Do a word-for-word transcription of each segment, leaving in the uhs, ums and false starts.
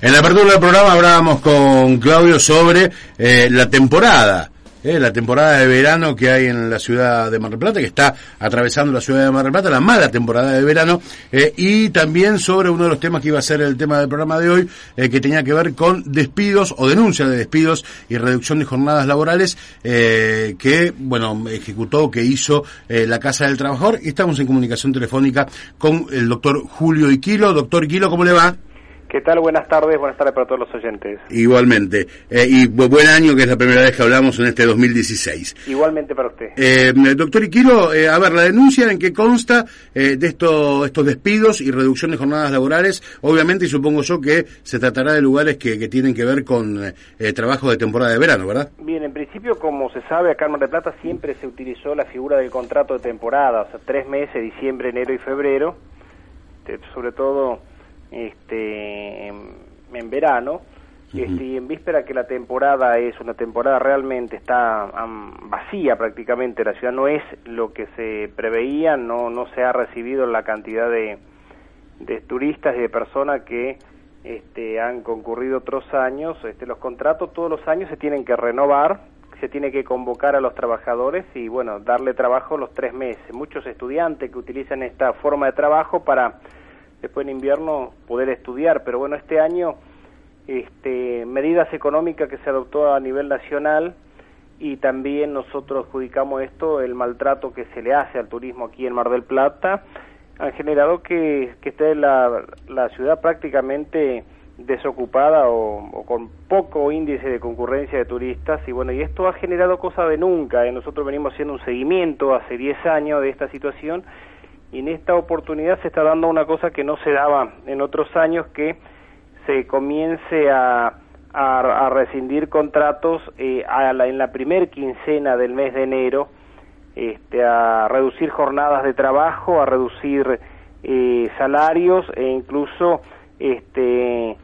En la apertura del programa hablábamos con Claudio sobre eh, la temporada, eh, la temporada de verano que hay en la ciudad de Mar del Plata, que está atravesando la ciudad de Mar del Plata, la mala temporada de verano, eh, y también sobre uno de los temas que iba a ser el tema del programa de hoy, eh, que tenía que ver con despidos o denuncia de despidos y reducción de jornadas laborales, eh, que, bueno, ejecutó, que hizo eh, la Casa del Trabajador, y estamos en comunicación telefónica con el doctor Julio Iquilo. Doctor Iquilo, ¿cómo le va? ¿Qué tal? Buenas tardes, buenas tardes para todos los oyentes. Igualmente. Eh, y bu buen año, que es la primera vez que hablamos en este dos mil dieciséis. Igualmente para usted. Eh, doctor Iquilo, eh, a ver, la denuncia en qué consta eh, de esto, estos despidos y reducción de jornadas laborales, obviamente, y supongo yo que se tratará de lugares que, que tienen que ver con eh, trabajo de temporada de verano, ¿verdad? Bien, en principio, como se sabe, acá en Mar del Plata siempre se utilizó la figura del contrato de temporada, o sea, tres meses, diciembre, enero y febrero, sobre todo este en, en verano, uh-huh. este, y en víspera que la temporada es una temporada realmente está um, vacía prácticamente, la ciudad no es lo que se preveía, no no se ha recibido la cantidad de, de turistas y de personas que este, han concurrido otros años. Este, los contratos todos los años se tienen que renovar, se tiene que convocar a los trabajadores y bueno, darle trabajo los tres meses. Muchos estudiantes que utilizan esta forma de trabajo para después en invierno poder estudiar, pero bueno, este año este, medidas económicas que se adoptó a nivel nacional, y también nosotros adjudicamos esto, el maltrato que se le hace al turismo aquí en Mar del Plata, han generado que, que esté la, la ciudad prácticamente desocupada o, o con poco índice de concurrencia de turistas, y bueno, y esto ha generado cosa de nunca, ¿eh? Nosotros venimos haciendo un seguimiento hace diez años de esta situación, y en esta oportunidad se está dando una cosa que no se daba en otros años, que se comience a, a, a rescindir contratos eh, a la, en la primer quincena del mes de enero, este, a reducir jornadas de trabajo, a reducir eh, salarios e incluso este,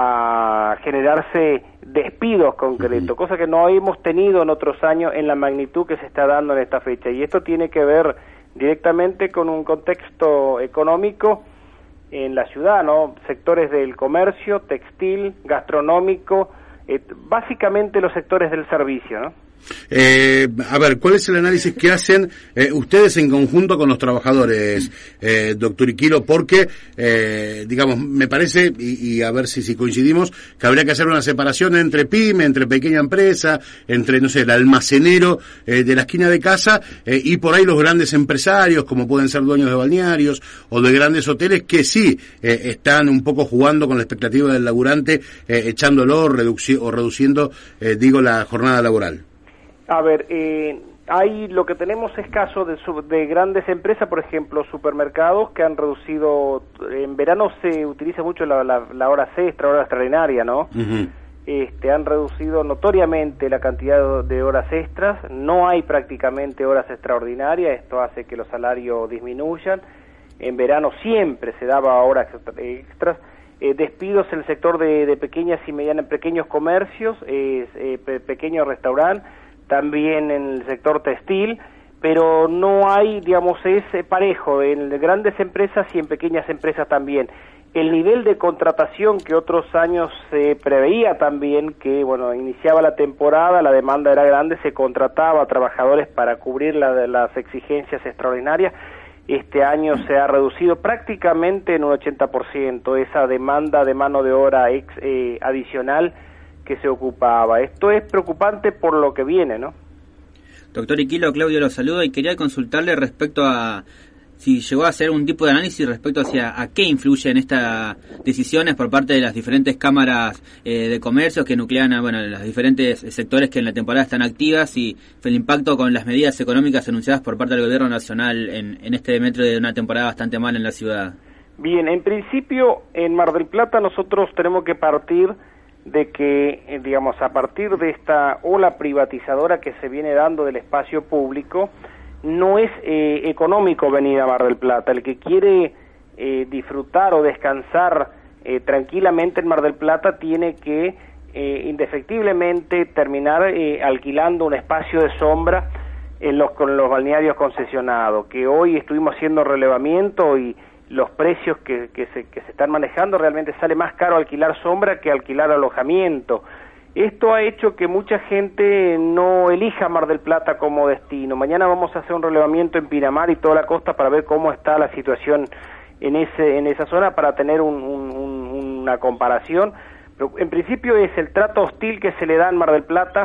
a generarse despidos concretos, cosa que no hemos tenido en otros años en la magnitud que se está dando en esta fecha. Y esto tiene que ver directamente con un contexto económico en la ciudad, ¿no? Sectores del comercio, textil, gastronómico, eh, básicamente los sectores del servicio, ¿no? Eh, a ver, ¿cuál es el análisis que hacen eh, ustedes en conjunto con los trabajadores, eh, doctor Iquilo? Porque, eh, digamos, me parece, y, y a ver si, si coincidimos, que habría que hacer una separación entre pyme, entre pequeña empresa, entre, no sé, el almacenero eh, de la esquina de casa, eh, y por ahí los grandes empresarios, como pueden ser dueños de balnearios o de grandes hoteles, que sí eh, están un poco jugando con la expectativa del laburante, eh, echándolo reduci- o reduciendo, eh, digo, la jornada laboral. A ver, eh, hay lo que tenemos es casos de, de grandes empresas, por ejemplo, supermercados que han reducido, en verano se utiliza mucho la, la, la hora extra, hora extraordinaria, ¿no? Uh-huh. Este, han reducido notoriamente la cantidad de horas extras, no hay prácticamente horas extraordinarias, esto hace que los salarios disminuyan. En verano siempre se daba horas extras. Eh, despidos en el sector de, de pequeñas y medianas, pequeños comercios, eh, eh, pe- pequeños restaurantes, también en el sector textil, pero no hay, digamos, ese parejo en grandes empresas y en pequeñas empresas también. El nivel de contratación que otros años se preveía también, que, bueno, iniciaba la temporada, la demanda era grande, se contrataba a trabajadores para cubrir la, las exigencias extraordinarias. Este año se ha reducido prácticamente en un ochenta por ciento esa demanda de mano de obra ex, eh, adicional que se ocupaba. Esto es preocupante por lo que viene, ¿no? Doctor Iquilo, Claudio lo saluda y quería consultarle respecto a si llegó a hacer un tipo de análisis respecto hacia a qué influyen estas decisiones por parte de las diferentes cámaras eh, de comercios que nuclean a bueno, los diferentes sectores que en la temporada están activas, y el impacto con las medidas económicas anunciadas por parte del gobierno nacional en, en este metro de una temporada bastante mala en la ciudad. Bien, en principio en Mar del Plata nosotros tenemos que partir de que, eh, digamos, a partir de esta ola privatizadora que se viene dando del espacio público, no es eh, económico venir a Mar del Plata. El que quiere eh, disfrutar o descansar eh, tranquilamente en Mar del Plata tiene que eh, indefectiblemente terminar eh, alquilando un espacio de sombra en los, con los balnearios concesionados, que hoy estuvimos haciendo relevamiento y los precios que, que, se, que se están manejando, realmente sale más caro alquilar sombra que alquilar alojamiento. Esto ha hecho que mucha gente no elija Mar del Plata como destino. Mañana vamos a hacer un relevamiento en Pinamar y toda la costa para ver cómo está la situación en ese en esa zona, para tener un, un, un, una comparación. Pero en principio es el trato hostil que se le da en Mar del Plata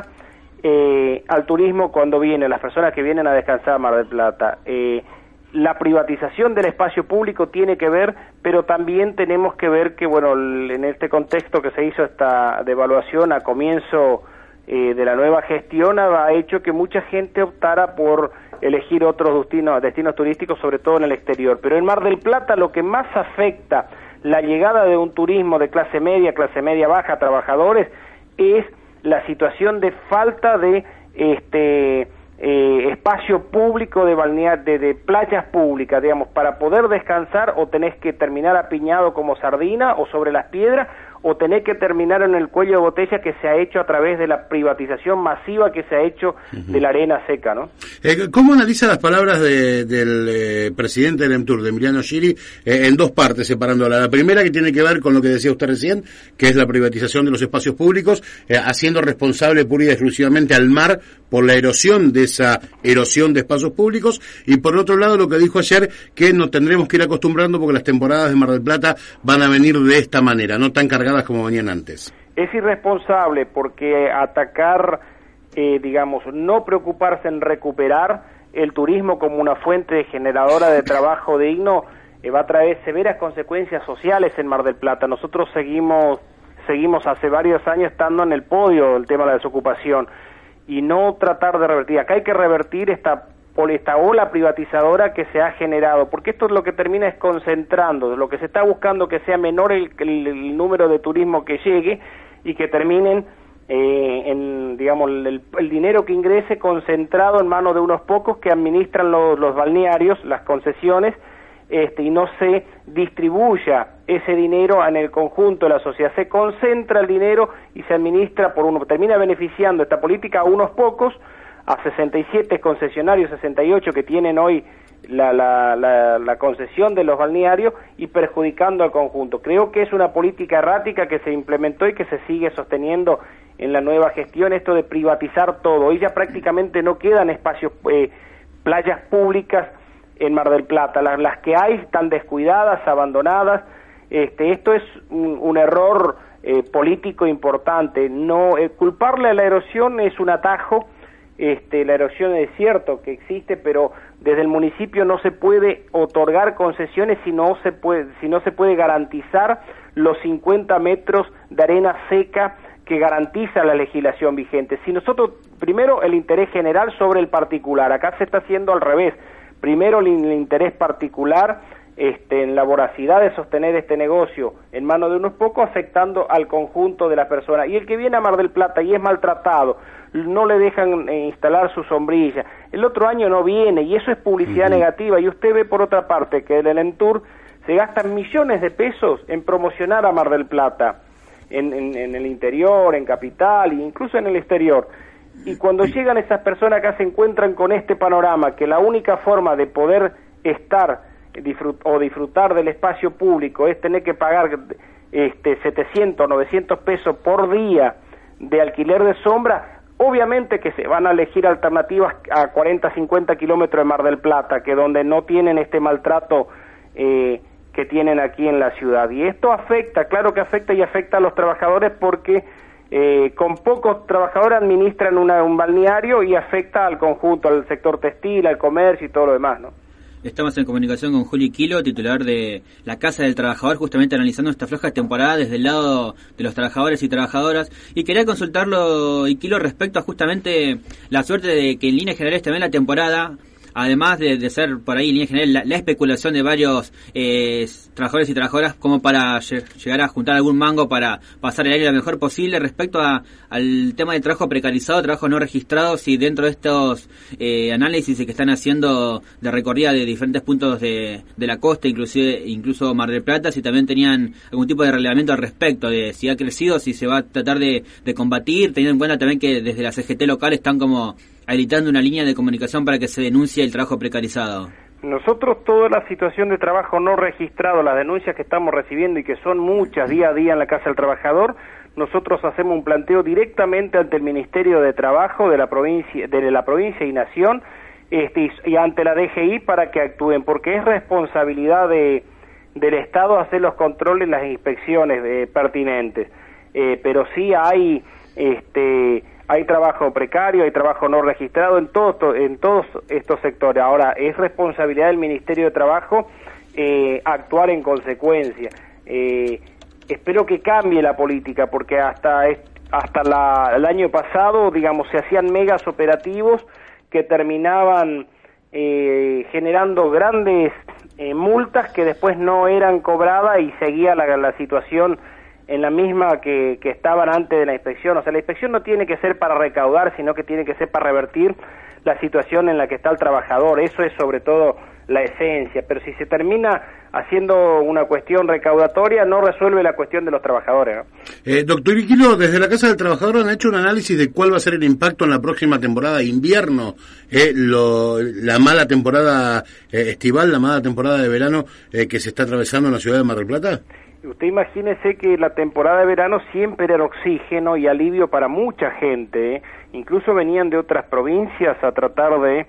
eh, al turismo cuando vienen, las personas que vienen a descansar a Mar del Plata. Eh, La privatización del espacio público tiene que ver, pero también tenemos que ver que, bueno, en este contexto que se hizo esta devaluación a comienzo eh, de la nueva gestión, ha hecho que mucha gente optara por elegir otros destinos, destinos turísticos, sobre todo en el exterior. Pero en Mar del Plata lo que más afecta la llegada de un turismo de clase media, clase media baja, trabajadores, es la situación de falta de este Eh, espacio público de balnear, de, de playas públicas, digamos, para poder descansar o tenés que terminar apiñado como sardina o sobre las piedras, o tenés que terminar en el cuello de botella que se ha hecho a través de la privatización masiva que se ha hecho uh-huh. de la arena seca, ¿no? Eh, ¿Cómo analiza las palabras de, del eh, presidente del EMTUR, de Emiliano Giri, eh, en dos partes, separándola? La primera, que tiene que ver con lo que decía usted recién, que es la privatización de los espacios públicos, eh, haciendo responsable pura y exclusivamente al mar por la erosión de esa erosión de espacios públicos, y por otro lado lo que dijo ayer, que nos tendremos que ir acostumbrando porque las temporadas de Mar del Plata van a venir de esta manera, no tan cargadas como venían antes. Es irresponsable porque atacar, eh, digamos, no preocuparse en recuperar el turismo como una fuente generadora de trabajo digno, eh, va a traer severas consecuencias sociales en Mar del Plata. Nosotros seguimos, seguimos hace varios años estando en el podio del tema de la desocupación, y no tratar de revertir. Acá hay que revertir esta, esta ola privatizadora que se ha generado, porque esto es lo que termina es concentrando, lo que se está buscando que sea menor el, el, el número de turismo que llegue y que terminen eh, en, digamos, el, el dinero que ingrese concentrado en manos de unos pocos que administran los, los balnearios, las concesiones, este, y no se distribuya ese dinero en el conjunto de la sociedad. Se concentra el dinero y se administra por uno, termina beneficiando esta política a unos pocos, a sesenta y siete concesionarios, sesenta y ocho que tienen hoy la, la, la, la concesión de los balnearios, y perjudicando al conjunto. Creo que es una política errática que se implementó y que se sigue sosteniendo en la nueva gestión, esto de privatizar todo. Hoy ya prácticamente no quedan espacios, eh, playas públicas en Mar del Plata. Las, las que hay están descuidadas, abandonadas. Este, esto es un, un error eh, político importante. No eh, culparle a la erosión es un atajo. Este, la erosión es cierto que existe, pero desde el municipio no se puede otorgar concesiones si no se puede, si no se puede garantizar los cincuenta metros de arena seca que garantiza la legislación vigente. Si nosotros, primero el interés general sobre el particular, acá se está haciendo al revés. Primero el, el interés particular este, en la voracidad de sostener este negocio en manos de unos pocos, afectando al conjunto de las personas. Y el que viene a Mar del Plata y es maltratado, no le dejan eh, instalar su sombrilla, el otro año no viene, y eso es publicidad uh-huh. negativa. Y usted ve por otra parte que en el EMTUR se gastan millones de pesos en promocionar a Mar del Plata, en, en, en el interior, en capital e incluso en el exterior. Y cuando llegan esas personas acá se encuentran con este panorama, que la única forma de poder estar disfrut o disfrutar del espacio público es tener que pagar este setecientos, novecientos pesos por día de alquiler de sombra. Obviamente que se van a elegir alternativas a cuarenta, cincuenta kilómetros de Mar del Plata, que donde no tienen este maltrato eh, que tienen aquí en la ciudad. Y esto afecta, claro que afecta, y afecta a los trabajadores porque Eh, con pocos trabajadores administran una, un balneario, y afecta al conjunto, al sector textil, al comercio y todo lo demás, ¿no? Estamos en comunicación con Juli Quilo, titular de la Casa del Trabajador, justamente analizando esta floja temporada desde el lado de los trabajadores y trabajadoras. Y quería consultarlo, Quilo, respecto a justamente la suerte de que en líneas generales también la temporada, además de, de ser por ahí en línea general la, la especulación de varios eh, trabajadores y trabajadoras como para llegar a juntar algún mango para pasar el año lo mejor posible, respecto a al tema de trabajo precarizado, trabajo no registrado, si dentro de estos eh, análisis que están haciendo de recorrida de diferentes puntos de, de la costa, inclusive incluso Mar del Plata, si también tenían algún tipo de relevamiento al respecto, de si ha crecido, si se va a tratar de, de combatir, teniendo en cuenta también que desde la C G T local están como habilitando una línea de comunicación para que se denuncie el trabajo precarizado. Nosotros toda la situación de trabajo no registrado, las denuncias que estamos recibiendo y que son muchas día a día en la Casa del Trabajador, nosotros hacemos un planteo directamente ante el Ministerio de Trabajo de la provincia, de la provincia y Nación, este, y ante la D G I para que actúen, porque es responsabilidad de, del Estado hacer los controles, las inspecciones eh, pertinentes. Eh, pero sí hay este hay trabajo precario, hay trabajo no registrado en todos en todos estos sectores. Ahora es responsabilidad del Ministerio de Trabajo eh, actuar en consecuencia. Eh, espero que cambie la política, porque hasta hasta la, el año pasado, digamos, se hacían megas operativos que terminaban eh, generando grandes eh, multas que después no eran cobradas y seguía la, la situación en la misma que, que estaban antes de la inspección. O sea, la inspección no tiene que ser para recaudar, sino que tiene que ser para revertir la situación en la que está el trabajador. Eso es sobre todo la esencia, pero si se termina haciendo una cuestión recaudatoria, no resuelve la cuestión de los trabajadores, ¿no? Eh, doctor Iquilo, desde la Casa del Trabajador han hecho un análisis de cuál va a ser el impacto en la próxima temporada de invierno, eh, lo, la mala temporada eh, estival, la mala temporada de verano eh, que se está atravesando en la ciudad de Mar del Plata. Usted imagínese que la temporada de verano siempre era oxígeno y alivio para mucha gente, ¿eh? Incluso venían de otras provincias a tratar de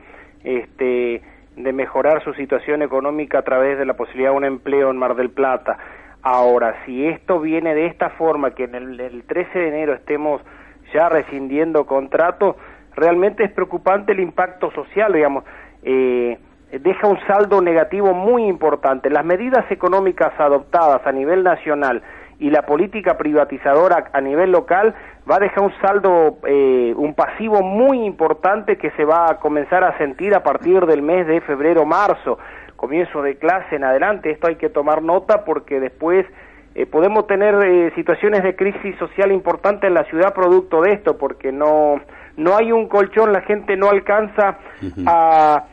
este de mejorar su situación económica a través de la posibilidad de un empleo en Mar del Plata. Ahora, si esto viene de esta forma, que en el, el trece de enero estemos ya rescindiendo contratos, realmente es preocupante el impacto social, digamos, eh, deja un saldo negativo muy importante. Las medidas económicas adoptadas a nivel nacional y la política privatizadora a nivel local va a dejar un saldo, eh, un pasivo muy importante que se va a comenzar a sentir a partir del mes de febrero-marzo, comienzo de clase en adelante. Esto hay que tomar nota porque después eh, podemos tener eh, situaciones de crisis social importante en la ciudad producto de esto, porque no, no hay un colchón, la gente no alcanza uh-huh. a...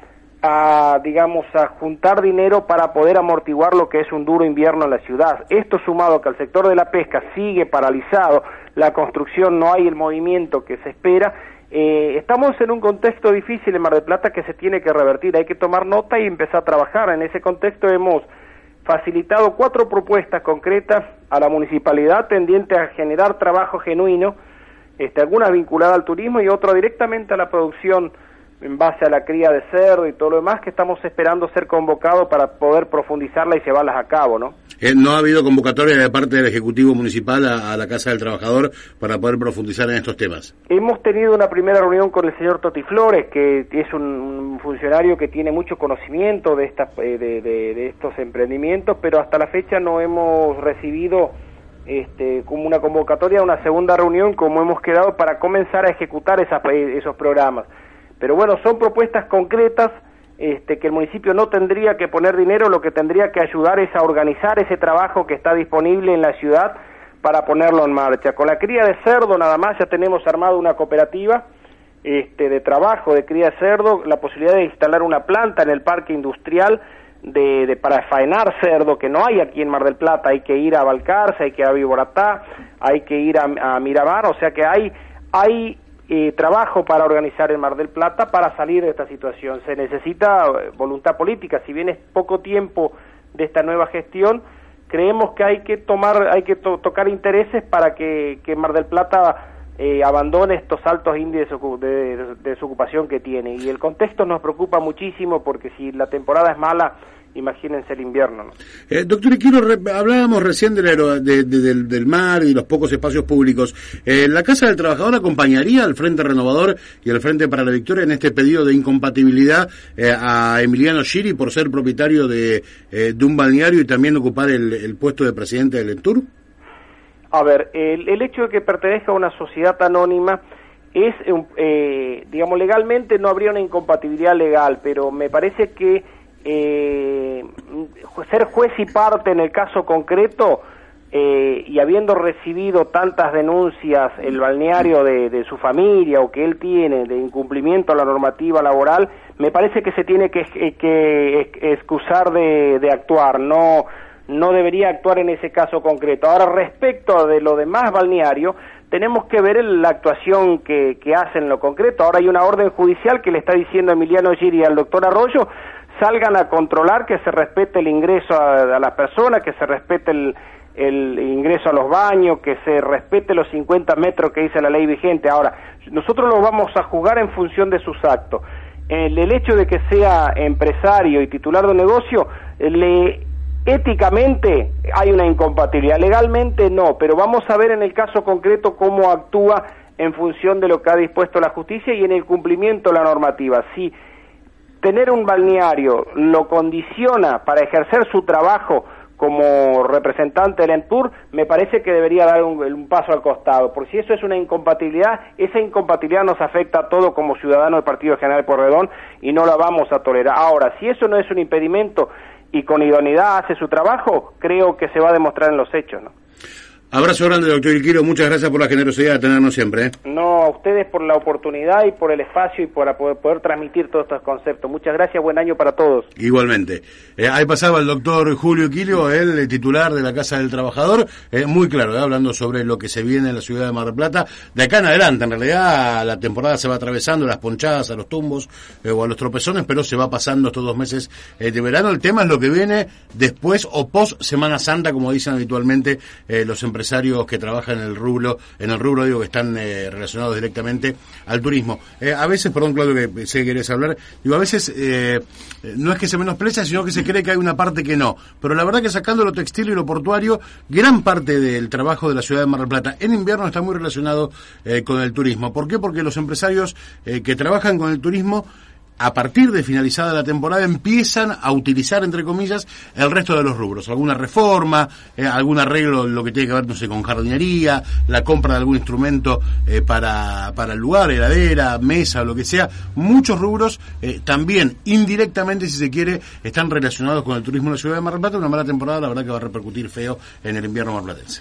a, digamos, a juntar dinero para poder amortiguar lo que es un duro invierno en la ciudad. Esto sumado que el sector de la pesca sigue paralizado, la construcción no hay el movimiento que se espera, eh, estamos en un contexto difícil en Mar del Plata que se tiene que revertir, hay que tomar nota y empezar a trabajar. En ese contexto hemos facilitado cuatro propuestas concretas a la municipalidad tendientes a generar trabajo genuino, este, algunas vinculadas al turismo y otras directamente a la producción en base a la cría de cerdo y todo lo demás, que estamos esperando ser convocados para poder profundizarla y llevarlas a cabo, ¿no? Eh, ¿No ha habido convocatoria de parte del Ejecutivo Municipal a, a la Casa del Trabajador para poder profundizar en estos temas? Hemos tenido una primera reunión con el señor Toti Flores, que es un, un funcionario que tiene mucho conocimiento de, estas, de, de, de estos emprendimientos, pero hasta la fecha no hemos recibido este, como una convocatoria a una segunda reunión, como hemos quedado para comenzar a ejecutar esas, esos programas. Pero bueno, son propuestas concretas este, que el municipio no tendría que poner dinero, lo que tendría que ayudar es a organizar ese trabajo que está disponible en la ciudad para ponerlo en marcha. Con la cría de cerdo nada más ya tenemos armado una cooperativa este, de trabajo de cría de cerdo, la posibilidad de instalar una planta en el parque industrial de, de para faenar cerdo, que no hay aquí en Mar del Plata, hay que ir a Balcarce, hay que ir a Viboratá, hay que ir a, a Miramar, o sea que hay... hay Eh, trabajo para organizar en Mar del Plata para salir de esta situación. Se necesita eh, voluntad política, si bien es poco tiempo de esta nueva gestión, creemos que hay que tomar, hay que to tocar intereses para que, que Mar del Plata eh, abandone estos altos índices de, de, de desocupación que tiene, y el contexto nos preocupa muchísimo porque si la temporada es mala, imagínense el invierno, ¿no? Eh, doctor Iquilo, re, hablábamos recién del, de, de, del, del mar y los pocos espacios públicos. Eh, ¿La Casa del Trabajador acompañaría al Frente Renovador y al Frente para la Victoria en este pedido de incompatibilidad eh, a Emiliano Giri por ser propietario de, eh, de un balneario y también ocupar el, el puesto de presidente del Entur? A ver, el, el hecho de que pertenezca a una sociedad anónima es, eh, digamos, legalmente no habría una incompatibilidad legal, pero me parece que Eh, ser juez y parte en el caso concreto eh, y habiendo recibido tantas denuncias el balneario de, de su familia o que él tiene de incumplimiento a la normativa laboral, me parece que se tiene que, que excusar de, de actuar, no no debería actuar en ese caso concreto. Ahora, respecto de lo demás balneario, tenemos que ver el, la actuación que, que hace en lo concreto. Ahora hay una orden judicial que le está diciendo a Emiliano Giri y al doctor Arroyo, salgan a controlar que se respete el ingreso a, a las personas, que se respete el, el ingreso a los baños, que se respete los cincuenta metros que dice la ley vigente. Ahora, nosotros lo vamos a juzgar en función de sus actos. El, el hecho de que sea empresario y titular de un negocio, le éticamente hay una incompatibilidad, legalmente no, pero vamos a ver en el caso concreto cómo actúa en función de lo que ha dispuesto la justicia y en el cumplimiento de la normativa. Si tener un balneario lo condiciona para ejercer su trabajo como representante del ENTUR, me parece que debería dar un, un paso al costado, porque si eso es una incompatibilidad, esa incompatibilidad nos afecta a todos como ciudadanos del Partido General Pueyrredón y no la vamos a tolerar. Ahora, si eso no es un impedimento y con idoneidad hace su trabajo, creo que se va a demostrar en los hechos, ¿no? Abrazo grande, doctor Iquilo, muchas gracias por la generosidad de tenernos siempre, ¿eh? No, a ustedes por la oportunidad y por el espacio y por poder, poder transmitir todos estos conceptos. Muchas gracias, buen año para todos. Igualmente. Eh, ahí pasaba el doctor Julio Iquilo, el titular de la Casa del Trabajador, eh, muy claro, ¿eh? Hablando sobre lo que se viene en la ciudad de Mar del Plata. De acá en adelante, en realidad, la temporada se va atravesando, las ponchadas, a los tumbos eh, o a los tropezones, pero se va pasando estos dos meses eh, de verano. El tema es lo que viene después o post Semana Santa, como dicen habitualmente eh, los empresarios empresarios que trabajan en el rubro, en el rubro digo que están eh, relacionados directamente al turismo. Eh, a veces, perdón Claudio que sé que querés hablar, digo a veces eh, no es que se menosprecia, sino que se cree que hay una parte que no, pero la verdad que sacando lo textil y lo portuario, gran parte del trabajo de la ciudad de Mar del Plata en invierno está muy relacionado eh, con el turismo. ¿Por qué? Porque los empresarios eh, que trabajan con el turismo, a partir de finalizada la temporada, empiezan a utilizar, entre comillas, el resto de los rubros. Alguna reforma, eh, algún arreglo, lo que tiene que ver, no sé, con jardinería, la compra de algún instrumento eh, para, para el lugar, heladera, mesa, lo que sea. Muchos rubros eh, también, indirectamente, si se quiere, están relacionados con el turismo en la ciudad de Mar del Plata. Una mala temporada, la verdad que va a repercutir feo en el invierno marplatense.